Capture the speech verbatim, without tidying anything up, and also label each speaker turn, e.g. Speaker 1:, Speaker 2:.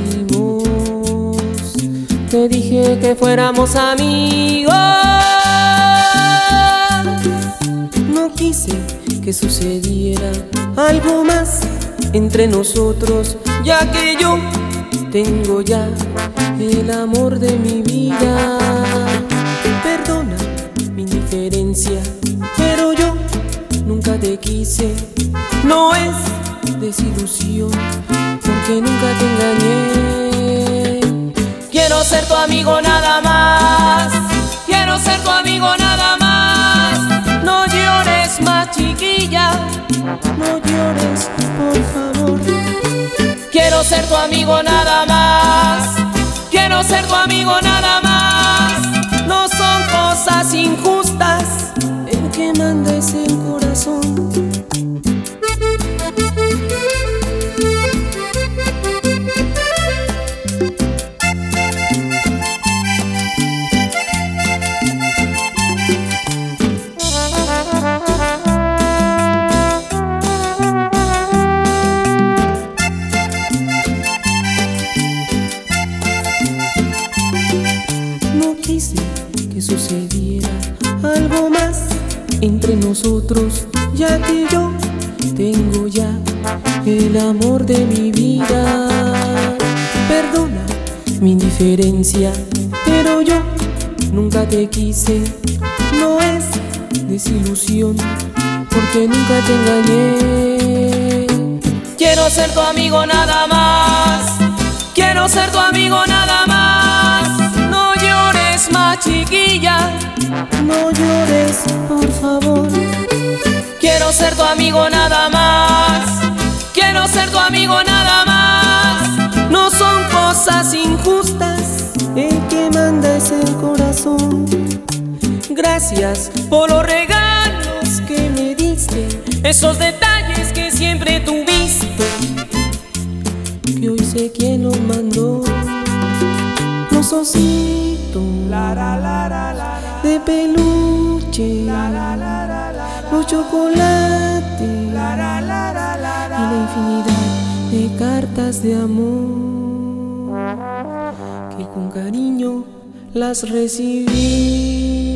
Speaker 1: conocimos, te dije que fuéramos amigos. No quise que sucediera algo más entre nosotros, ya que yo tengo ya el amor de mi vida. Perdona mi indiferencia, pero yo nunca te quise. No es desilusión, porque nunca te engañé. Quiero ser tu amigo nada más, quiero ser tu amigo nada más. No llores más, chiquilla, no llores, por favor. Quiero ser tu amigo nada más, quiero ser tu amigo nada más. No son cosas injustas, el que manda es el corazón. Que sucediera algo más entre nosotros, ya que yo tengo ya el amor de mi vida. Perdona mi indiferencia, pero yo nunca te quise. No es desilusión, porque nunca te engañé. Quiero ser tu amigo nada más, quiero ser tu amigo nada más. No llores más, chiquilla, no llores, por favor. Quiero ser tu amigo nada más, quiero ser tu amigo nada más. No son cosas injustas, el que manda es el corazón. Gracias por los regalos que me diste, esos detalles que siempre tuviste, que hoy sé quién los mandó. Los ositos de peluche, los chocolates y la infinidad de cartas de amor que con cariño las recibí.